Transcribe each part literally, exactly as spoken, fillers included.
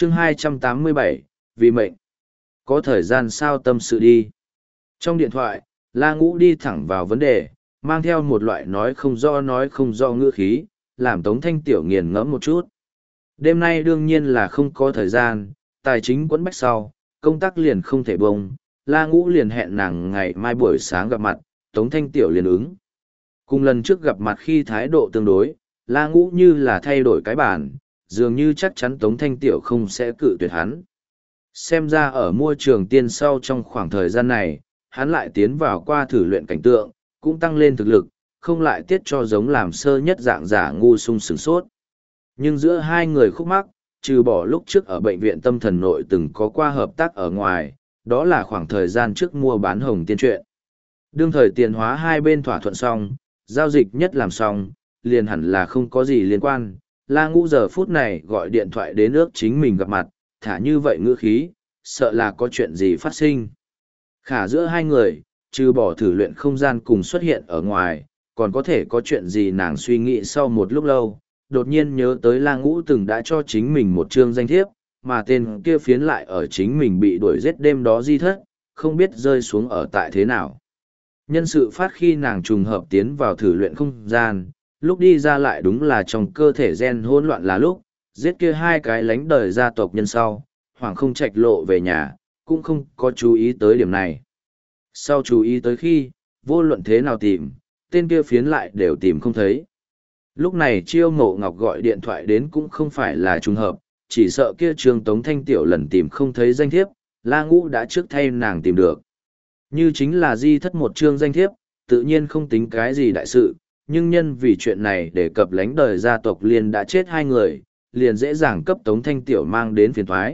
chương hai trăm tám mươi bảy, vì mệnh. Có thời gian sao tâm sự đi. Trong điện thoại, La Ngũ đi thẳng vào vấn đề, mang theo một loại nói không rõ nói không rõ ngữ khí, làm Tống Thanh Tiểu nghiền ngẫm một chút. Đêm nay đương nhiên là không có thời gian, tài chính quẫn bách sau, công tác liền không thể bông, La Ngũ liền hẹn nàng ngày mai buổi sáng gặp mặt, Tống Thanh Tiểu liền ứng. Cùng lần trước gặp mặt khi thái độ tương đối, La Ngũ như là thay đổi cái bản, dường như chắc chắn Tống Thanh Tiểu không sẽ cự tuyệt hắn. Xem ra ở môi trường tiên sau trong khoảng thời gian này, hắn lại tiến vào qua thử luyện cảnh tượng, cũng tăng lên thực lực, không lại tiết cho giống làm sơ nhất dạng giả ngu sung sửng sốt. Nhưng giữa hai người khúc mắc, trừ bỏ lúc trước ở bệnh viện tâm thần nội từng có qua hợp tác ở ngoài, đó là khoảng thời gian trước mua bán hồng tiên truyện. Đương thời tiền hóa hai bên thỏa thuận xong, giao dịch nhất làm xong, liền hẳn là không có gì liên quan. La Ngũ giờ phút này gọi điện thoại đến ước chính mình gặp mặt, thả như vậy ngữ khí, sợ là có chuyện gì phát sinh. Khả giữa hai người, trừ bỏ thử luyện không gian cùng xuất hiện ở ngoài, còn có thể có chuyện gì nàng suy nghĩ sau một lúc lâu, đột nhiên nhớ tới La Ngũ từng đã cho chính mình một chương danh thiếp, mà tên kia phiến lại ở chính mình bị đuổi giết đêm đó di thất, không biết rơi xuống ở tại thế nào. Nhân sự phát khi nàng trùng hợp tiến vào thử luyện không gian, lúc đi ra lại đúng là trong cơ thể gen hỗn loạn là lúc, giết kia hai cái lánh đời gia tộc nhân sau, hoàng không trạch lộ về nhà, cũng không có chú ý tới điểm này. Sau chú ý tới khi, vô luận thế nào tìm, tên kia phiến lại đều tìm không thấy. Lúc này Chiêu Mộ Ngọc gọi điện thoại đến cũng không phải là trùng hợp, chỉ sợ kia Trương Tống Thanh Tiểu lần tìm không thấy danh thiếp, La Ngũ đã trước thay nàng tìm được. Như chính là di thất một chương danh thiếp, tự nhiên không tính cái gì đại sự, nhưng nhân vì chuyện này để cập lánh đời gia tộc liền đã chết hai người, liền dễ dàng cấp Tống Thanh Tiểu mang đến phiền thoái.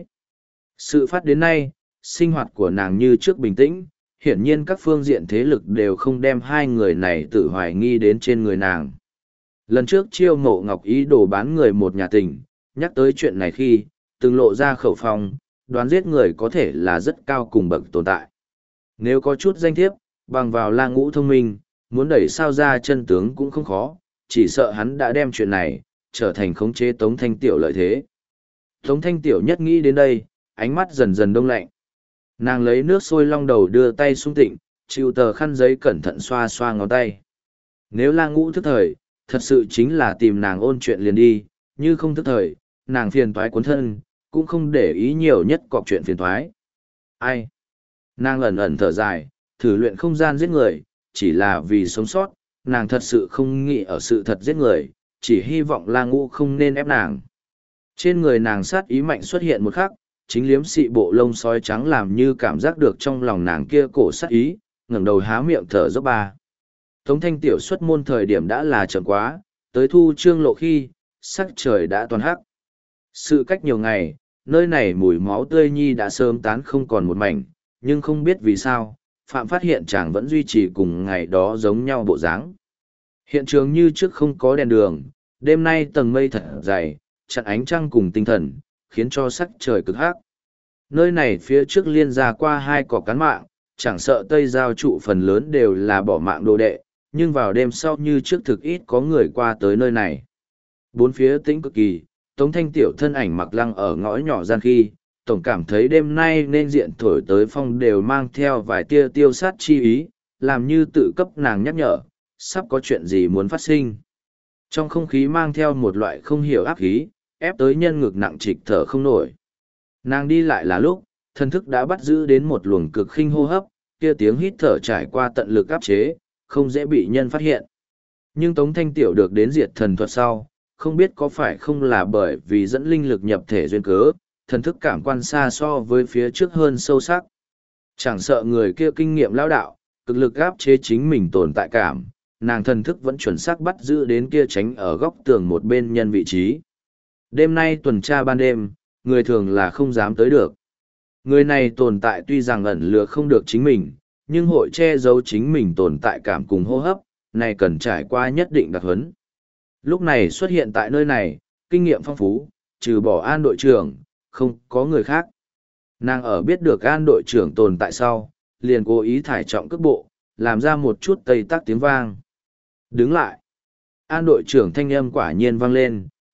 Sự phát đến nay, sinh hoạt của nàng như trước bình tĩnh, hiển nhiên các phương diện thế lực đều không đem hai người này tự hoài nghi đến trên người nàng. Lần trước Chiêu Mộ Ngọc ý đồ bán người một nhà tình, nhắc tới chuyện này khi, từng lộ ra khẩu phong, đoán giết người có thể là rất cao cùng bậc tồn tại. Nếu có chút danh thiếp, bằng vào La Ngũ thông minh, muốn đẩy sao ra chân tướng cũng không khó, chỉ sợ hắn đã đem chuyện này, trở thành khống chế Tống Thanh Tiểu lợi thế. Tống Thanh Tiểu nhất nghĩ đến đây, ánh mắt dần dần đông lạnh. Nàng lấy nước sôi long đầu đưa tay xuống tịnh, chịu tờ khăn giấy cẩn thận xoa xoa ngón tay. Nếu La Ngũ thức thời, thật sự chính là tìm nàng ôn chuyện liền đi, như không thức thời, nàng phiền toái cuốn thân, cũng không để ý nhiều nhất cọc chuyện phiền toái. Ai? Nàng ẩn ẩn thở dài, thử luyện không gian giết người, chỉ là vì sống sót, nàng thật sự không nghĩ ở sự thật giết người, chỉ hy vọng La Ngũ không nên ép nàng. Trên người nàng sát ý mạnh xuất hiện một khắc, chính liếm xị bộ lông sói trắng làm như cảm giác được trong lòng nàng kia cổ sát ý, ngẩng đầu há miệng thở dốc ba. Tống Thanh Tiểu xuất môn thời điểm đã là chậm quá, tới thu trương lộ khi, sắc trời đã toàn hắc. Sự cách nhiều ngày, nơi này mùi máu tươi nhi đã sớm tán không còn một mảnh, nhưng không biết vì sao, Phạm phát hiện chàng vẫn duy trì cùng ngày đó giống nhau bộ dáng. Hiện trường như trước không có đèn đường, đêm nay tầng mây thật dày, chặn ánh trăng cùng tinh thần, khiến cho sắc trời cực hắc. Nơi này phía trước liên ra qua hai cỏ cán mạng, chẳng sợ Tây Giao trụ phần lớn đều là bỏ mạng đồ đệ, nhưng vào đêm sau như trước thực ít có người qua tới nơi này. Bốn phía tĩnh cực kỳ, Tống Thanh Tiểu thân ảnh mặc lăng ở ngõ nhỏ gian khi, tổng cảm thấy đêm nay nên diện thổi tới phong đều mang theo vài tia tiêu sát chi ý, làm như tự cấp nàng nhắc nhở, sắp có chuyện gì muốn phát sinh. Trong không khí mang theo một loại không hiểu áp khí, ép tới nhân ngực nặng trịch thở không nổi. Nàng đi lại là lúc, thân thức đã bắt giữ đến một luồng cực khinh hô hấp, kia tiếng hít thở trải qua tận lực áp chế, không dễ bị nhân phát hiện. Nhưng Tống Thanh Tiểu được đến diệt thần thuật sau, không biết có phải không là bởi vì dẫn linh lực nhập thể duyên cớ, thần thức cảm quan xa so với phía trước hơn sâu sắc. Chẳng sợ người kia kinh nghiệm lão đạo, cực lực áp chế chính mình tồn tại cảm, nàng thần thức vẫn chuẩn xác bắt giữ đến kia tránh ở góc tường một bên nhân vị trí. Đêm nay tuần tra ban đêm, người thường là không dám tới được. Người này tồn tại tuy rằng ẩn lừa không được chính mình, nhưng hội che giấu chính mình tồn tại cảm cùng hô hấp, này cần trải qua nhất định đặc huấn. Lúc này xuất hiện tại nơi này, kinh nghiệm phong phú, trừ bỏ An đội trưởng, không có người khác. Nàng ở biết được An đội trưởng tồn tại sau, liền cố ý thải trọng cước bộ, làm ra một chút tây tắc tiếng vang. Đứng lại. An đội trưởng thanh âm quả nhiên vang lên,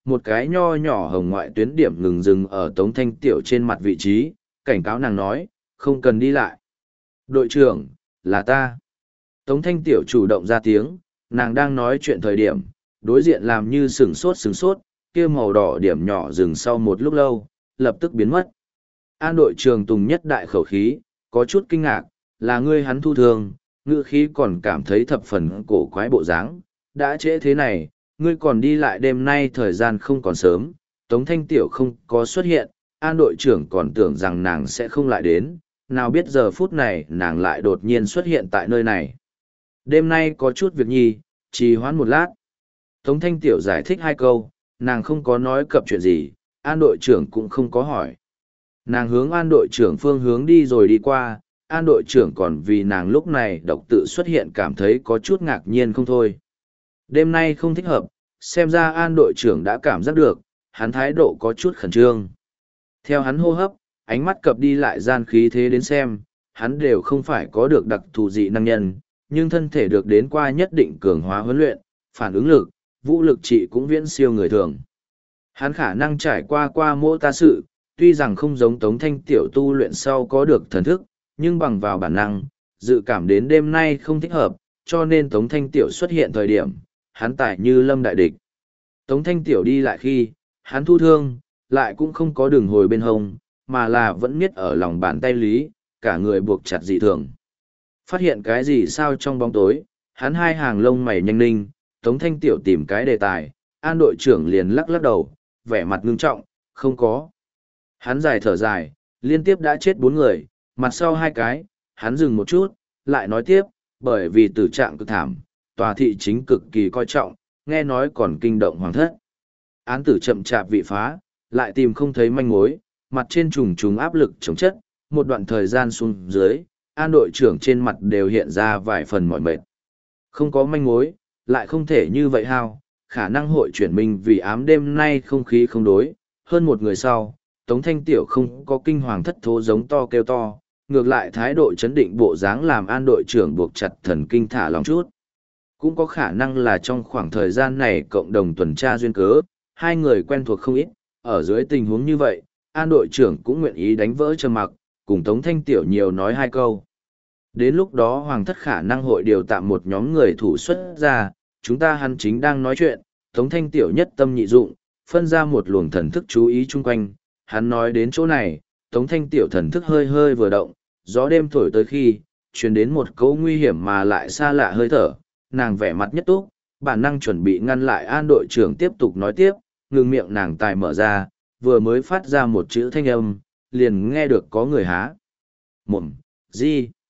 một cái nho nhỏ hồng ngoại tuyến điểm ngừng dừng ở Tống Thanh Tiểu trên mặt vị trí, cảnh cáo nàng nói, không cần đi lại. Đội trưởng, là ta. Tống Thanh Tiểu chủ động ra tiếng, nàng đang nói chuyện thời điểm, đối diện làm như sừng sốt sừng sốt, kia màu đỏ điểm nhỏ dừng sau một lúc lâu, lập tức biến mất. An đội trưởng Tùng nhất đại khẩu khí, có chút kinh ngạc, là ngươi hắn thu thương, ngữ khí còn cảm thấy thập phần cổ quái bộ dáng, đã trễ thế này, ngươi còn đi lại đêm nay thời gian không còn sớm, Tống Thanh Tiểu không có xuất hiện, An đội trưởng còn tưởng rằng nàng sẽ không lại đến, nào biết giờ phút này nàng lại đột nhiên xuất hiện tại nơi này. Đêm nay có chút việc nhi, trì hoãn một lát. Tống Thanh Tiểu giải thích hai câu, nàng không có nói cập chuyện gì, An đội trưởng cũng không có hỏi. Nàng hướng An đội trưởng phương hướng đi rồi đi qua, An đội trưởng còn vì nàng lúc này độc tự xuất hiện cảm thấy có chút ngạc nhiên không thôi. Đêm nay không thích hợp, xem ra An đội trưởng đã cảm giác được, hắn thái độ có chút khẩn trương. Theo hắn hô hấp, ánh mắt cập đi lại gian khí thế đến xem, hắn đều không phải có được đặc thù dị năng nhân, nhưng thân thể được đến qua nhất định cường hóa huấn luyện, phản ứng lực, vũ lực trị cũng viễn siêu người thường. Hắn khả năng trải qua qua mô ta sự, tuy rằng không giống Tống Thanh Tiểu tu luyện sau có được thần thức, nhưng bằng vào bản năng, dự cảm đến đêm nay không thích hợp, cho nên Tống Thanh Tiểu xuất hiện thời điểm, hắn tải như lâm đại địch. Tống Thanh Tiểu đi lại khi, hắn thu thương, lại cũng không có đường hồi bên hông, mà là vẫn miết ở lòng bàn tay lý, cả người buộc chặt dị thường. Phát hiện cái gì sao trong bóng tối, hắn hai hàng lông mày nhanh ninh, Tống Thanh Tiểu tìm cái đề tài, An đội trưởng liền lắc lắc đầu, vẻ mặt ngưng trọng, không có. Hắn dài thở dài, liên tiếp đã chết bốn người, mặt sau hai cái, hắn dừng một chút, lại nói tiếp, bởi vì tử trạng cực thảm, tòa thị chính cực kỳ coi trọng, nghe nói còn kinh động hoàng thất. Án tử chậm chạp vị phá, lại tìm không thấy manh mối, mặt trên trùng trùng áp lực chống chất, một đoạn thời gian xuống dưới, An đội trưởng trên mặt đều hiện ra vài phần mỏi mệt. Không có manh mối, lại không thể như vậy hao, khả năng hội chuyển mình vì ám đêm nay không khí không đối, hơn một người sau, Tống Thanh Tiểu không có kinh hoàng thất thố giống to kêu to, ngược lại thái độ chấn định bộ dáng làm An đội trưởng buộc chặt thần kinh thả lòng chút. Cũng có khả năng là trong khoảng thời gian này cộng đồng tuần tra duyên cớ, hai người quen thuộc không ít, ở dưới tình huống như vậy, An đội trưởng cũng nguyện ý đánh vỡ trầm mặc, cùng Tống Thanh Tiểu nhiều nói hai câu. Đến lúc đó Hoàng thất khả năng hội điều tạm một nhóm người thủ xuất ra, chúng ta hắn chính đang nói chuyện, Tống Thanh Tiểu nhất tâm nhị dụng, phân ra một luồng thần thức chú ý chung quanh, hắn nói đến chỗ này, Tống Thanh Tiểu thần thức hơi hơi vừa động, gió đêm thổi tới khi, truyền đến một câu nguy hiểm mà lại xa lạ hơi thở, nàng vẻ mặt nhất túc, bản năng chuẩn bị ngăn lại An đội trưởng tiếp tục nói tiếp, ngừng miệng nàng tài mở ra, vừa mới phát ra một chữ thanh âm, liền nghe được có người há. Mộm, gì?